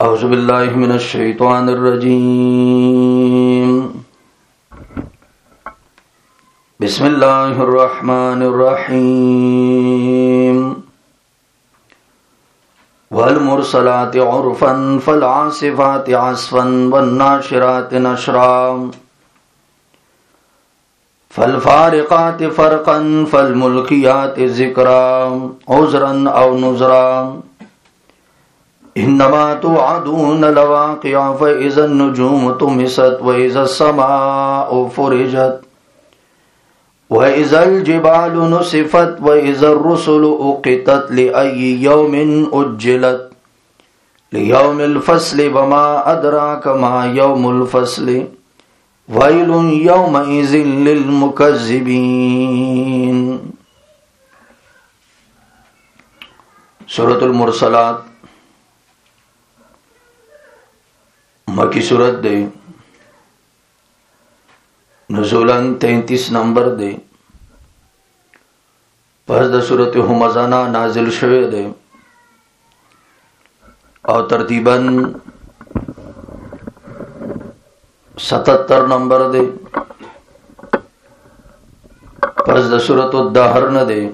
औज़ु बिल्लाहि मिनश शैतानिर रजीम। बिस्मिल्लाहिर रहमानिर रहीम। वल मुरसलाति उर्फन फल आसिफाति अस्फन वन नाशिराति नशरा फल फारिकाति फरकन फल मुल्कियाति ज़िक्रा उज़रन औ नुज़रा इन्नमा तुअदून लवाक़िअ फ़इज़ा अन्नुजूमु तुमिसत वइज़ा अस्समाउ फ़ुरिजत वइज़ल जिबालु नुसिफ़त वइज़ा अर्रुसुलु उक़ितत लिअय्यि यौमिन उज्जिलत लियौमिल फ़स्लि वमा अदराक मा यौमुल फ़स्लि वैलुन यौमइज़िन लिल मुकज़्ज़िबीन। सूरतुल मुरसलात मक्की सूरत दे, नुज़ूलन 33 नंबर दे। पस द सूरत हुमज़ाना नाजिल शवे दे और तरतीबन 77 नंबर दे। पस द सूरत दहर न दे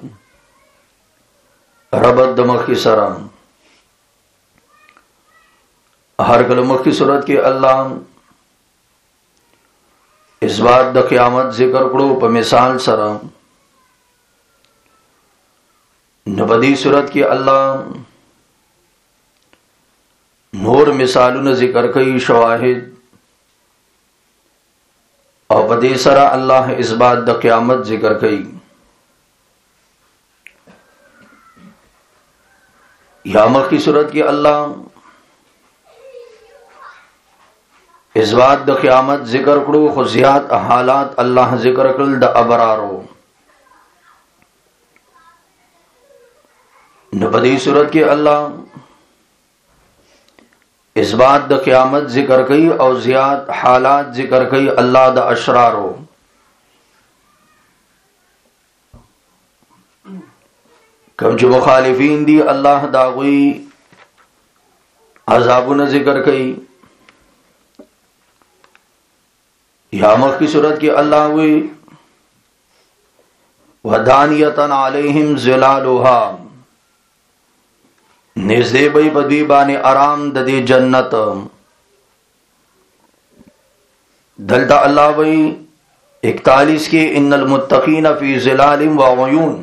रबत द मक्की सरा हर कलमख की सूरत के अल्लाह इस बात द क़यामत जिक्र करो प मिसाल सरा। नबदी सूरत के अल्लाह नूर मिसालुन जिक्र कई शवाहिद और बदे सरा अल्लाह इस बात द क़यामत जिक्र कई। यामख की सूरत के अल्लाह इस बात द क़यामत जिक्र करो खुशियात हालात अल्लाह जिक्र कल द अबरारो। नबदी सूरत के अल्लाह इस बात द क़यामत जिक्र कई और ज़ियात हालात जिक्र कई अल्लाह द अशरारो। कम जो मुखालिफीन दी अल्लाह दागुई अज़ाबुन जिक्र कई। यामख की सूरत के अल्लाह हुई वदानियतन अलैहिम ज़िलालुहा निज़े बई बदी बाने आराम ददे जन्नत दलता अल्लाह वही 41 के इन्नल मुत्तकीन फी ज़िलालिम व उयून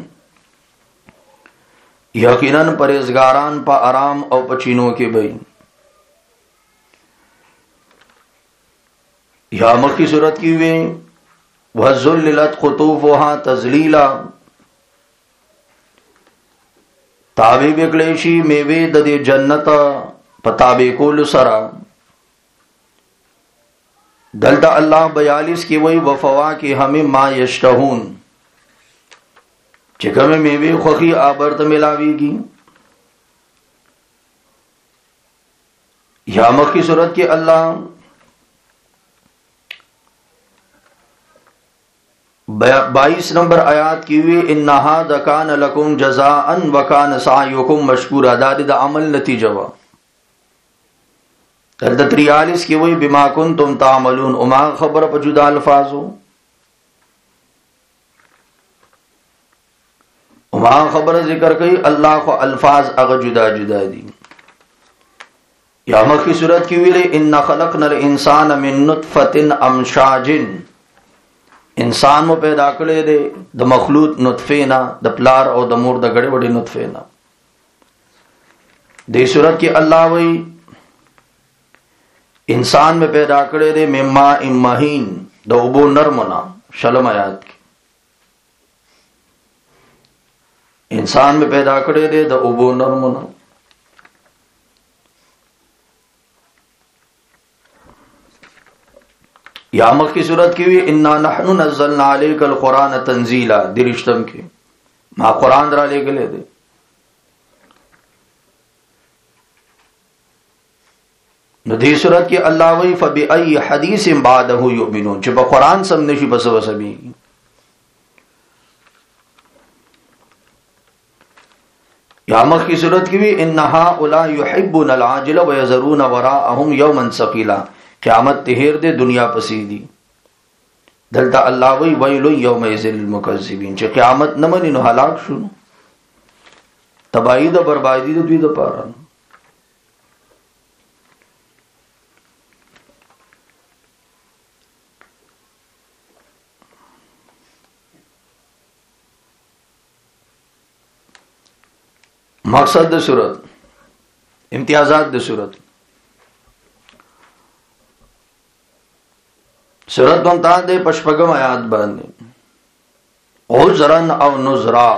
यकीनन परहेज़गारान पा आराम और पचीनों के बई। यामख की सूरत की वे वज़ुल्लिलत क़ुतूफ़ुहा तज़लीला ताबे बिकलेशी मेवे ददे जन्नत पताबे कुल सरा दलता अल्लाह 42 की वही वफवा के हमें मा यश्तहून चिकम मेवे खुखी आबर्त मिलावेगी। यामख की सूरत के अल्लाह 22 नंबर आयात की हुई इन्नहा दकान लकुम जज़ाअन वकान सायुकुम मशकूरा दाद अमल नतीजवा। 43 की वही बिमा कुंतुम तामलून उमा खबर पर जुदा अल्फाज हो उमा खबर जिक्र कई अल्लाह को अल्फाज अगर जुदा जुदा दी। यामख की सूरत की हुई इन्ना खलक़नल इंसान मिन नुत्फ़तिन अमशाजिन इंसान में पैदा करे दे द मखलूत नुत्फे ना द प्लार और द मोर द गड़े बड़े नुत्फे ना दे सूरत के अल्लाह वही इंसान में पैदा करे दे मिम्मा इम्महीन द उबो नरमना शलम आयात की इंसान में पैदा करे दे द उबो नरमना। यामख की सूरत की हुई इन्ना नहनु नज़्ज़लना अलैकल कुरान तंजीला दिरिश्तम के मा कुरान रा ले गले दे। नदी सूरत की अल्लाह वही फबी अई हदीस बादहु युमिनून जब कुरान समने शी बस वसबी। یا مخ کی صورت کی بھی انہا اولا یحبون العاجل ویذرون وراءهم یوما ثقیلا، قیامت تہیر دے دنیا پسیدی. دلتا اللہ وی ویل یومئذ للمکذبین، چې قیامت نه مني نو هلاک شو، تباہی د بربادی د دوی د پاره. مقصد د صورت، امتیازات د صورت. صورت بنتا دے پشپگم آیات باندې عذرن او نذرا،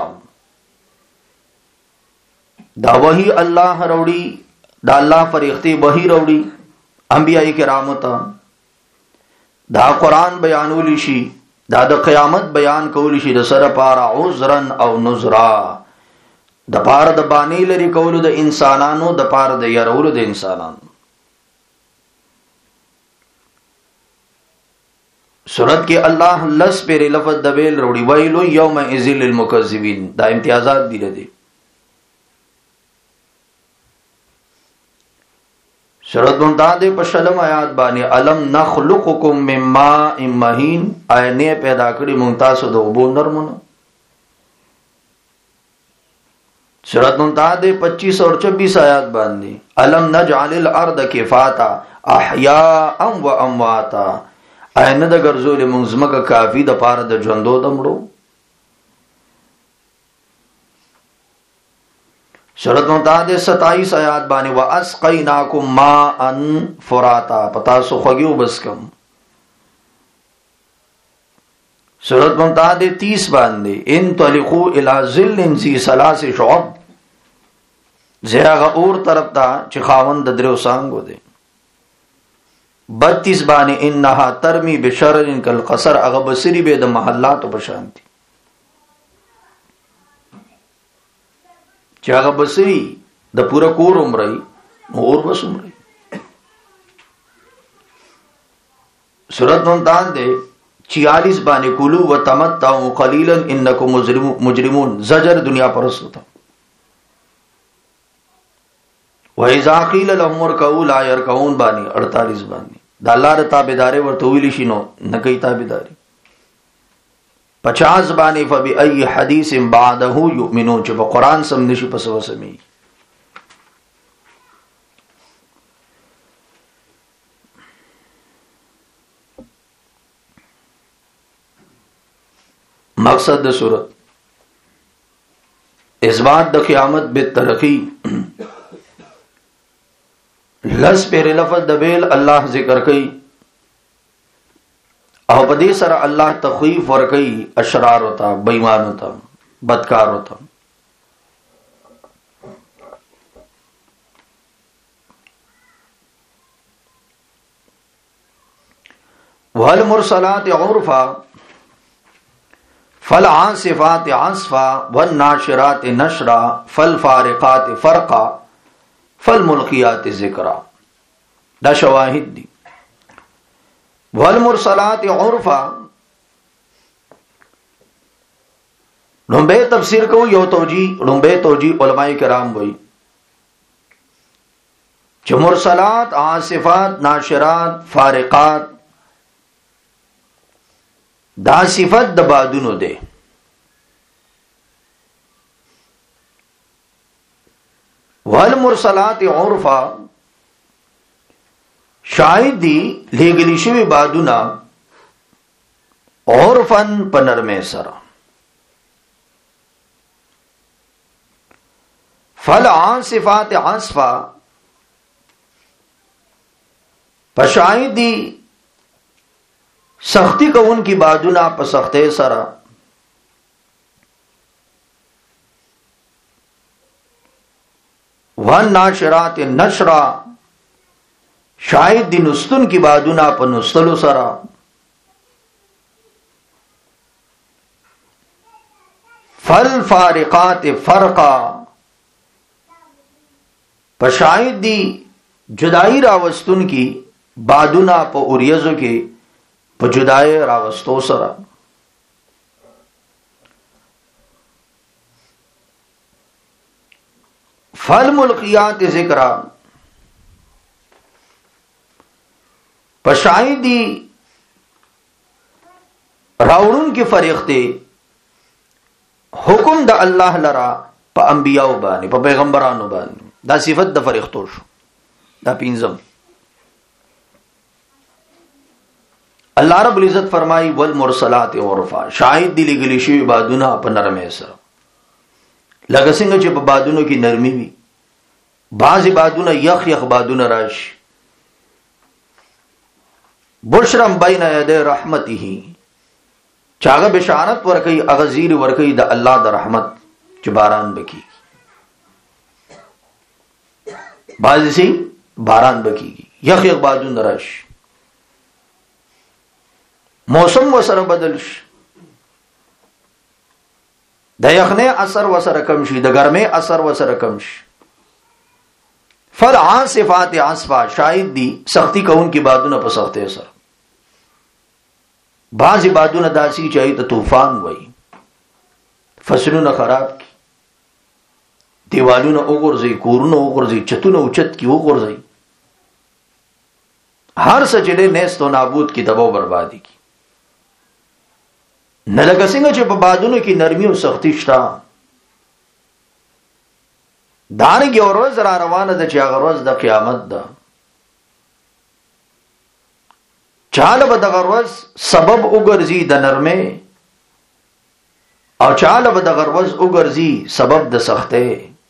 دا وحی اللہ روڑی، دا اللہ فریختی وحی روڑی انبیاء کرام تا، دا قرآن بیانولی شی، دا د قیامت بیان کولی شي د سره پارا عذرن او نذرا، د پارا د بانی لري کولو د انسانانو، د پارا د يرولو د انسانانو. سورت کې الله لس پر لفظ د ویل وروړي، ویل یومئذ للمکذبین، دا امتیازات دي لدی. سورت منتهى په شلم آیات باندې الم نخلقکم من ماء مهین، آینه پیدا کړی مونږ تاسو د اوبو نرمونو. سورت منتهى 25 اور 26 آیات باندې الم نجعل الارض کفاتا احیاء و امواتا، اینه د ګرځولې مونږ زمکه کافی د پاره د ژوندو د مړو. سورت منتهى 27 آیات باندې واسقیناکم ماء فراتا، پتا سو خوږیو بس کم. سورت منتهى 30 باندې انطلقوا الى ظل ذی ثلاث شعب، زیغه اور طرف ته چې خاوند د درو سانګو دی. 32 باندې انها ترمی بشرر کالقصر، هغه بصری به د محلات په شانتی، چې هغه بصری د پورا کور عمرای اور بس عمرای. سورۃ منتهى 46 باندې کلوا وتمتعوا قلیلا انکم مجرمون، زجر دنیا پرست ہوتا. وَإِذَا قِيلَ لَهُمُ ارْكَعُوا لَا يَرْكَعُونَ باندې 48 باندې دا الله ر تابعداري ورته ویلی شي نو نه کوي تابعداري. 50 باندې فبأي حديث بعده يؤمنون، چې په قران سم نشي پس وسمي. مقصد د سورت اثبات د قیامت بالترقی. لس پیر لفظ د ویل الله ذکر کوي او په دې سره الله تخویف ور کوي اشرار ہوتا، بېمان ہوتا، بدکار ہوتا. والمرسلات عرفا فالعاصفات عصفا والناشرات نشرا فالفارقات فرقا فالملقیات ذکرا، دا شواہد دی. والمرسلات عرفا لنبے تفسیر کو یو لنبے توجی علماء کرام وئی چھ مرسلات عاصفات ناشرات فارقات دا صفت د بادونو دے. والمرسلات عرفا شاید دی لګلی شوی بادونا عرفن پنرمه سرا. فالعاصفات عصفا پشاید دی سختی کون کی بادونا په سخته سرا. والناشرات نشرا شاید دی نستن کی بادونا په نستلو سرا. فالفارقات فرقا پشاید دی جدائی راوستن کی بادونا په اوریزو کی په جدائی راوستو سرا. فالملقیات ذکرا پشایدی راوړون کې فرښتې حکم د الله لرا په انبیاء باندې په پیغمبرانو باندې دا صفت د فرښتو شو. دا پینځم الله رب العزت فرمایي والمرسلات عرفا شاهد دی لګلی شی بادونه په نرمه سره لکه څنګه چې په بادونو کې نرمي وي بعضی بادونه یخ یخ بادونه راشي بشرم بین یدی رحمته چاغه بشارت ورکي اغزیر ورکي د الله د رحمت چې باران بکی بعضی سي باران بکی یخ یخ بادونه راشي موسم وسره بدل شي د یخنه اثر وسره کم شي د ګرمه اثر وسره کم شي. فالعاصفات عصفا شاید دی سختی کون کی بادونه په سخته سره بعضی بادونه داسي چای ته طوفان وای فصلونه خراب کی دیوالونه وګورځي کورونه وګورځي چتونه اوچت کی وګورځي هر څه چې نهستو نابود کی تباہ بربادي کی نه لکه څنګه چې په بادونو کې نرمي او سختی شته دانګي ورځ را روانه ده چې هغه ورځ د قیامت ده چاله به دغه ورځ سبب وګرځي د نرمه او چاله به دغه ورځ وګرځي سبب د سخته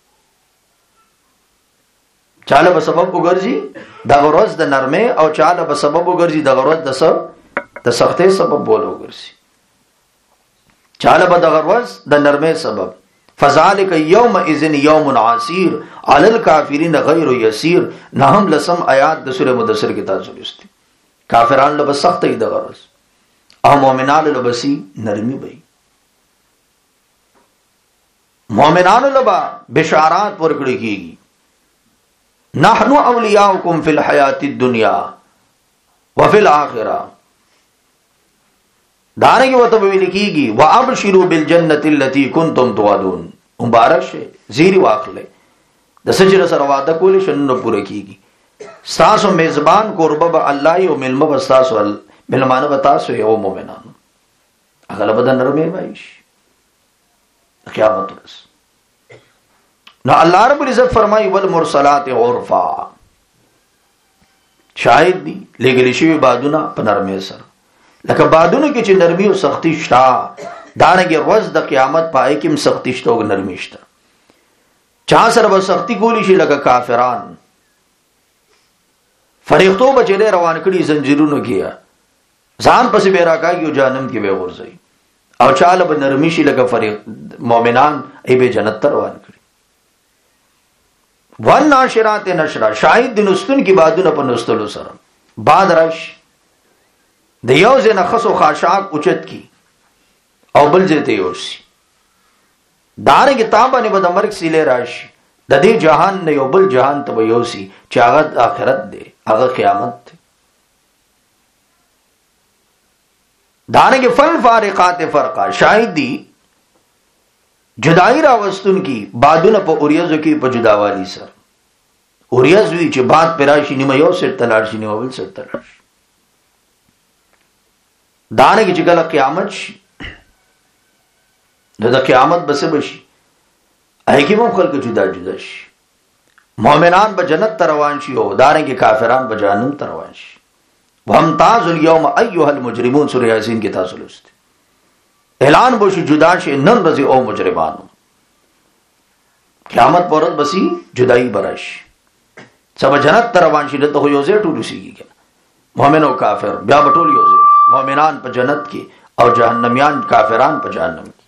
چاله به سبب وګرځي دغه ورځ د نرمه او چاله به سبب وګرځي دغه ورځ د سخته سبب بول وګرځي چاله به دغه ورځ د نرمه سبب فذلک یومئذ یوم عسیر علی الکافرین غیر یسیر نهم لسم آیات د سوره مدثر کې تاسو لوستي کافرانو له سخت دی دغه ورځ او مؤمنانو له بسی نرمي وي مؤمنانو له بشارات ورکړي کیږي نحنو اولیاؤکم فی الحیات الدنیا وفی الاخرہ دانگی و تب لکھیگی وَأَبْشِرُوا بِالْجَنَّةِ الَّتِي كُنْتُمْ تُوعَدُونَ مبارک شے زیری واخلے د سجر سره وعده کولی شنو پوره کیږي ستاسو میزبان قربه به الله او ملمه به تاسو ملمانه به تاسو یو مؤمنانو هغه به نرمه وایش قیامت ورځ نو الله رب العزت فرمایي والمرسلات عرفا شاهد دی لګلی شی بادونه په نرمه سره لکه بادونو کې چې نرمي او سختی شته دانګي ورځ د قیامت پای کې سختی شته او نرمي شته چا سره به سختی کولی شي لکه کافران فرښتو بچلې روان کړي زنجیرونو کې ځان پسې به راکاږي او جهنم کې به ورځي او چاله به نرمي شي لکه مؤمنان ای به جنت ته روان کړي والناشرات نشرا شاهد د نستون کې بادونه په نستلو سره باد راشي د یو ځنه خصو خاشاک اوچت کی او بل ځته یوسي دانه کتابه نه به د مرګ سیله راشي د دې جهان نه یو بل جهان ته یوسي چې هغه آخرت دی هغه قیامت دی دانه کې فل فارقات فرقا شاهد دی جدائی راوستون کی بادونه په اوریازو کې په جداوالی سره اوریاز وی چې باد پراشي نیمه یو سر تلار شي نیمه بل سر تلار شي دانه کې چې کله قیامت شي د قیامت بس بشي ایکمو خلق جدا جدا شي مؤمنان به جنت ته روان شي او دانه کې کافران به جهنم ته روان شي وامتاز اليوم ايها المجرمون سورہ یاسین کې تاسو لوستئ اعلان بوشي جدا شي نن ورځې او مجرمانو قیامت پرد بسی جدائی براش سب جنت ته روان شي دته یو ځای ټول شيږي مؤمن او کافر بیا بټول یو ځای مؤمنان په جنت کې او جهنميان کافران په جهنم کې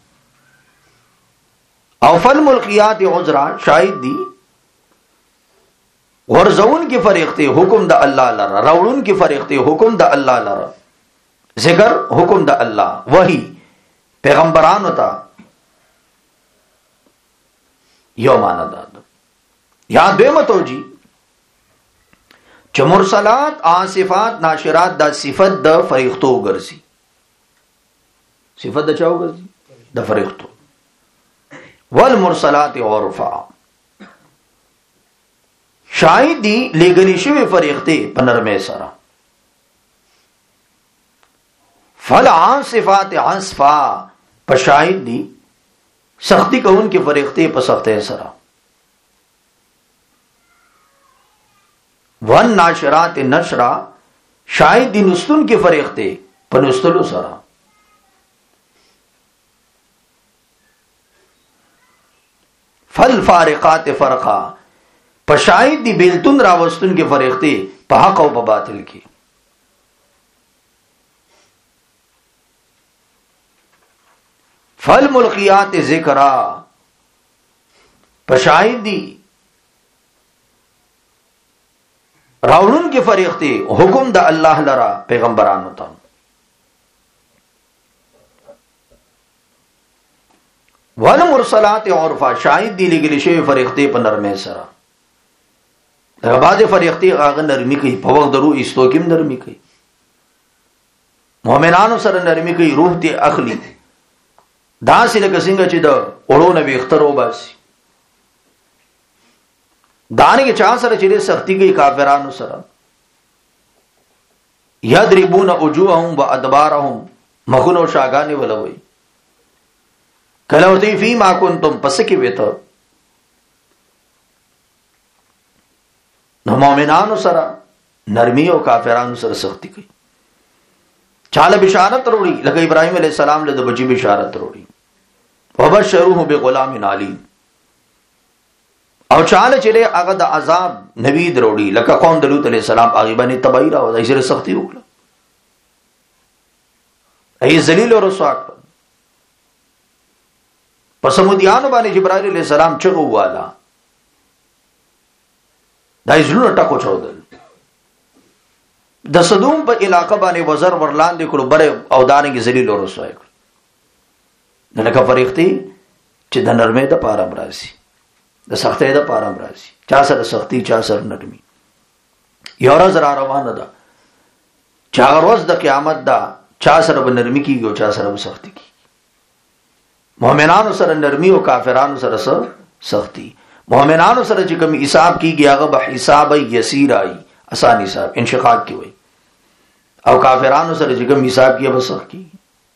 او فالملقیات عذرا شاهد دی ورزون کی فرښتې حکم د الله لره راوړون کی فرښتې حکم د الله لره ذکر حکم د الله وحی پیغمبرانو ته یو معنا ده یا دیمه توجی چې مرسلات عاصفات ناشرات دا صفت د فرښتو ګرځي صفت د چاو ګرځي د فرښتو والمرسلات عرفا شاهد دی لګلی شوی فرښتې په نرمه سره. فالعاصفات عصفا په شاهد دی سختی کون کې فرښتې په سختۍ سره. والناشرات نشرا شاهد دی نستون کې فرښتې په نستلو سره. فالفارقات فرقا په شاهد دی بیلتون راوستون کې فرښتې په حق او په باطل کې. فالملقیات ذکرا په شاهد دی راوړون کې فرښتې حکم د الله لرا پیغمبرانو ته. والمرسلات عرفا شاهد دی لګل شوی فرښتې په نرمه سره. دا بعضې فرښتې هغه نرمي کوي، په وخت د روح ایستو کې هم نرمي کوي، مؤمنانو سره نرمي کوي، روح دې اخلي. داسې لکه څنګه چې د اوړو نه ویښته وباسي. دانګې چا سره چې سختی کوي کافرانو سره. یضربون وجوههم وادبارهم مخونو شاګانې ولوي. کله وتی فی ما کنتم پس کې وته نو مؤمنانو سره نرمی او کافرانو سره سختی کوي. چاله بشارت وروړي لکه ابراهيم عليه السلام له بچي بشارت وروړي. وبشروه بغلام علیم. او چاله چې هغه د عذاب نوید وروړي لکه قوم د لوط عليه السلام هغه باندې تبعی راو دای سره سختی وکړه. ای ذلیل او رسوا کړ. پس سمودیانو باندې جبرائیل علیہ السلام چغو والا دای زړه ټکو چودل. د صدوم په علاقه باندې وزر ورلاندې کړو بره او دانګي ذلیل او رسوا کړ. نه لکه فرښتې چې د نرمۍ د پاره براسي، د سختۍ د پاره براسي. چا سره سختی چا سره نرمي. یو ورځ را روانه ده چا ورځ د قیامت ده، چا سره به نرمي کیږي او چا سره به سختی کیږي. مؤمنانو سره نرمي او کافرانو سره سختی. مؤمنانو سره چې کوم حساب کیږي هغه به حساب یسیر ای، آسان حساب انشقاق کی وای. او کافرانو سره چې کوم حساب کیږي به سخت کیږي.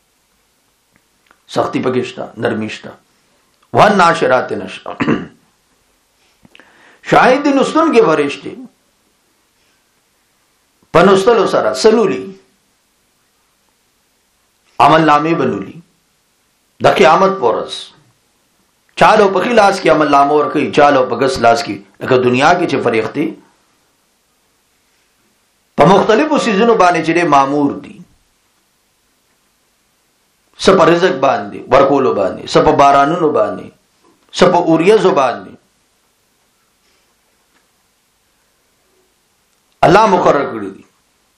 سختی پکشتا نرمی شتا. والناشرات نشرا شاهد نستون کې فرښتې پنوستلو سره سلولی عمل نامه بنولی د قیامت پورس. چالو په خلاص کې عمل نامه ور کوي، چالو په ګس لاس کې لکه دنیا کې چې فرښتې په مختلفو سيزونو باندې چې مامور دي. سپ رزق باندې ورکولو باندې، سپ بارانونو باندې، سپ اوریزو باندې الله مقرر کړی دي.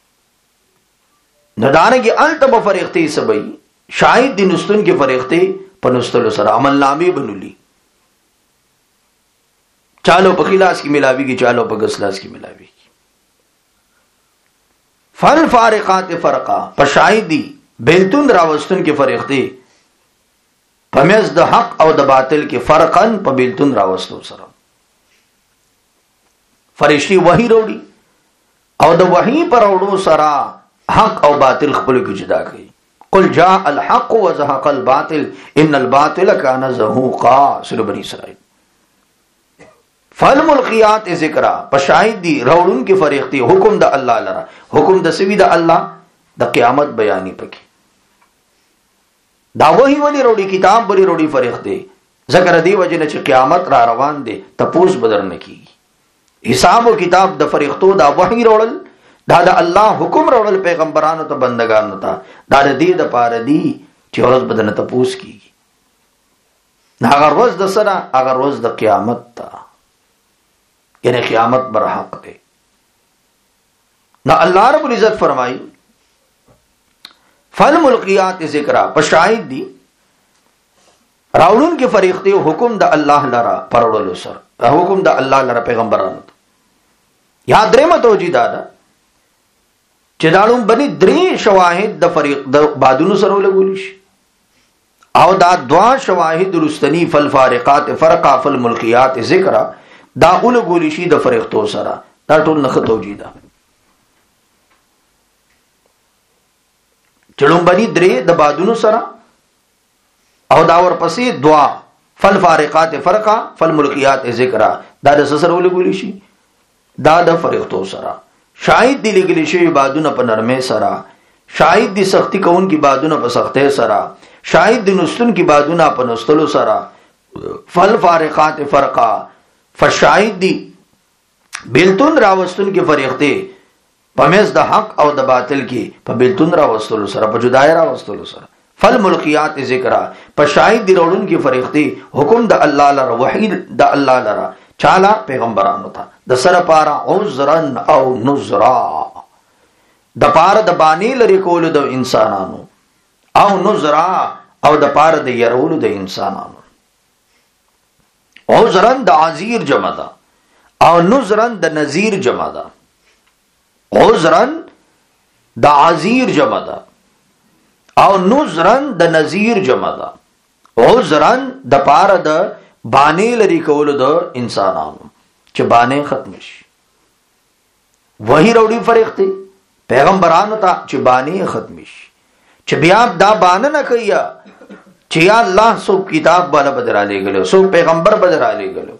ندانګي التب فرښتې سبي شاهد دي نستون کې فرښتې په نستلو سره عمل نامې بنولي. چالو په خلاص کې ملاويږي، چالو په غسلاس کې ملاويږي. فل فارقات فرقا په شاهد دي بیلتون راوستون کې فرښتې په میز د حق او د باطل کې فرقن په بیلتون راوستو سره. فرښتې وحي وروړي او د وحي پر وروړو سره حق او باطل خپل کې جدا کوي. قل جاء الحق وزهق الباطل ان الباطل كان زهوقا. سورہ بنی اسرائیل. فالملقیات ذکرا په شاهد دي راوړون کې فرښتې حکم د الله لرا، حکم د سوي د الله د قیامت بیانې پکې. دا وحي ولې وروړي، کتاب ولې وروړي فرښتې؟ ذکر دی وجنه چې قیامت را روان دي، تپوس بدر نه کیږي. حساب او کتاب د فرښتو دا وحي وروړل، دا د الله حکم وروړل پیغمبرانو ته بندگانو ته، دا د دې د پاره دی چې ورځ بدن تپوس کیږي. نه هغه ورځ د سره، هغه ورځ د قیامت ته، یعنی قیامت بر حق دی. نو الله رب العزت فرمایي فالملقیات ذکرا په شاهد دي راوړون کې فرښتې حکم د الله لرا پرولو سره، حکم د الله لرا پیغمبرانو ته. یاد درې متوجی دادا چې داړو باندې درې شواهد د فريق د بادونو سره لګول شي او دا دوا شواهد رستنی فالفارقات فرقا فالملقیات ذکرا دا اول ګولی شي د فرښتو سره. دا ټول نه توجیه ده. چړومبني درې د بادونو سره او دا ورپسې دعا فالفارقات فرقا فالملقيات ذکرا. دا د سسر ول ګولی شي دا د فرښتو سره. شاهد دی لګلی شي بادونه په نرمه سره، شاهد دی سختی کون کی بادونه په سخته سره، شاهد دی نستون کی بادونه په نستلو سره. فالفارقات فرقا فشاهد دی بیلتون راوستون کی فرښتې پمیز د حق او د باطل کی په بیلتون راوستلو سره، په جدای راوستلو سره. فالملقيات ذکرا په شاهد دی وروړون کی فرښتې حکم د الله لره، وحی د الله لره چالا پیغمبرانو ته د سره پارا عذرن او نذرا، د پاره د بانی لري کول د انسانانو، او نذرا او د پاره د يرولو د انسانانو. عذرن د عذیر جمع ده او نذرن د نذیر جمع ده. عذرن د عذیر جمع ده او نذرن د نذیر جمع ده. عذرن د پاره د بانه لري کول د انسانانو چې بانه ختم شي. وਹੀ روړي فرښتې پیغمبرانو ته چې بانه ختم شي، چې بیا دا بانه نه کوي چې یا الله سو کتاب بالا بدرا لګلو، سو پیغمبر بدرا لګلو.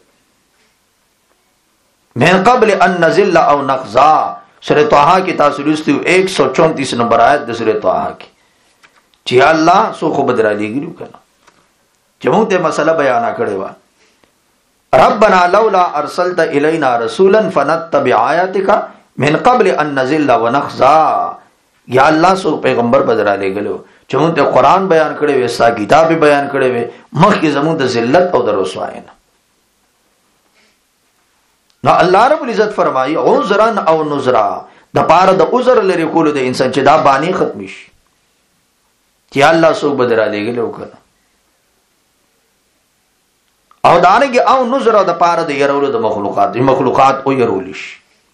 من قبل ان نزل او نخزا. سورہ طه کی تاسو لوستو 134 نمبر آیت د سورہ طه کی چې یا الله سو خو بدرا لګلو کنه. چې موږ ته مسله بیان کړې و، ربنا لولا ارسلت الینا رسولا فنتبع آیاتک من قبل ان نزل ونخزا. یا الله سو پیغمبر بدرا لګلو چې موږ ته قران بیان کړی وې، ستا کتاب بیان کړی وې، مخکې زموږ د ذلت او د رسوایی نه. نو الله رب العزت فرمایي عذرا او نذرا، د پاره د عذر لري کول د انسان چې دا بانی ختم شي، چې الله سو بدرا لګلو کړه. او دانګي او نذرا د پاره د يرولو د مخلوقات او يرول شي.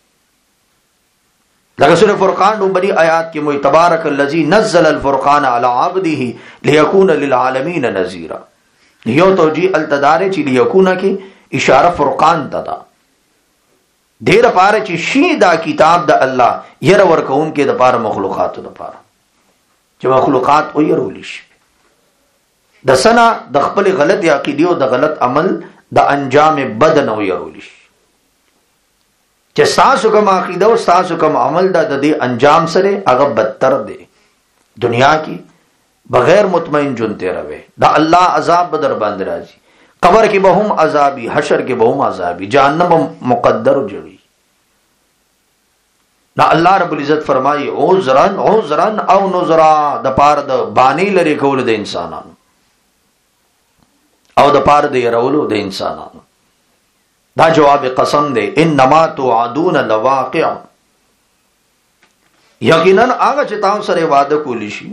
لکه سورہ فرقان نمبر آیات کې موي تبارک الذی نزل الفرقان علی عبده ليكون للعالمین نذیرا. یو توجیه التدار چې ليكون کې اشاره فرقان ته ده، ډیر پاره چې شی دا کتاب د الله ير ورکون کې د پاره مخلوقات د پاره چې مخلوقات او يرول شي. د سنا د خپل غلط عقیده او د غلط عمل د انجام بد نه يرول شي، چې تاسو کوم عقیده او تاسو کوم عمل د دې انجام سره هغه بدتر دی. دنیا کې بغیر مطمئن جون تیروي، دا الله عذاب بدر باندې راځي. قبر کې به هم عذابي، حشر کې به هم عذابي، جهنم مقدر جوړي. دا الله رب العزت فرمایي عذرن او نذرا، د پاره د بانی لري کول د انسانانو او د پاره د يرولو د انسانانو. دا جواب قسم دے انما توعدون لواقع. یقینا هغه چې تاسو سره وعده کولی شي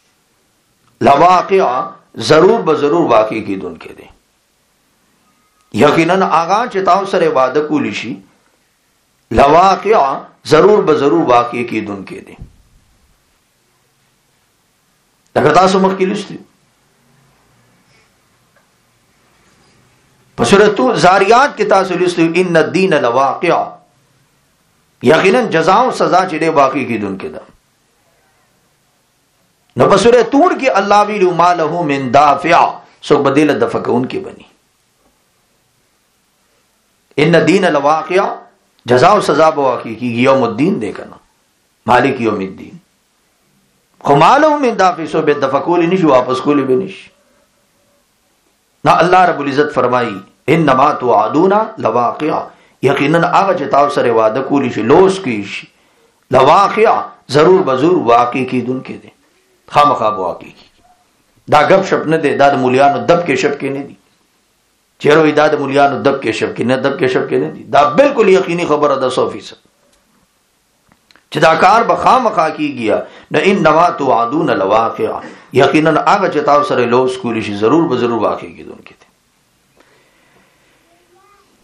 لواقع ضرور به ضرور واقع کیدونکې دي. یقینا هغه چې تاسو سره وعده کولی شي لواقع ضرور به ضرور واقع کیدونکې دي. دا تاسو مخکې لستي سورۃ زاریات کې تاسو لستو ان الدین لواقع، یقینا جزاء او سزا چې دی واقع کیدونکې ده. نو په سورۃ طور کې الله ویلو ما له من دافع، سو بدیل د فکون کې بني. ان الدین لواقع، جزاء او سزا به واقع کیږي، یوم الدین دی کنه، مالک یوم الدین. خو ما له من دافع سو به د فکول نشي، واپس کولی به نشي. نو الله رب العزت فرمایي انما توعدون لواقع، یقینا هغه چې تاسو سره وعده کولی شي لوس کی شي لواقع ضرور بزور واقع کیدونکې دي، خامخا واقع کی. دا غب شپ نه دي، دا د مولیانو دب کې شپ کې نه دي. چیرې دا د مولیانو دب کې شپ کې نه، دب کې شپ کې نه دي. دا بالکل یقیني خبره ده 100% چې دا کار به خامخا کیږي. نه انما توعدون لواقع، یقینا هغه چې تاسو سره لوس کولی شي ضرور به ضرور واقع کیدونکې دي.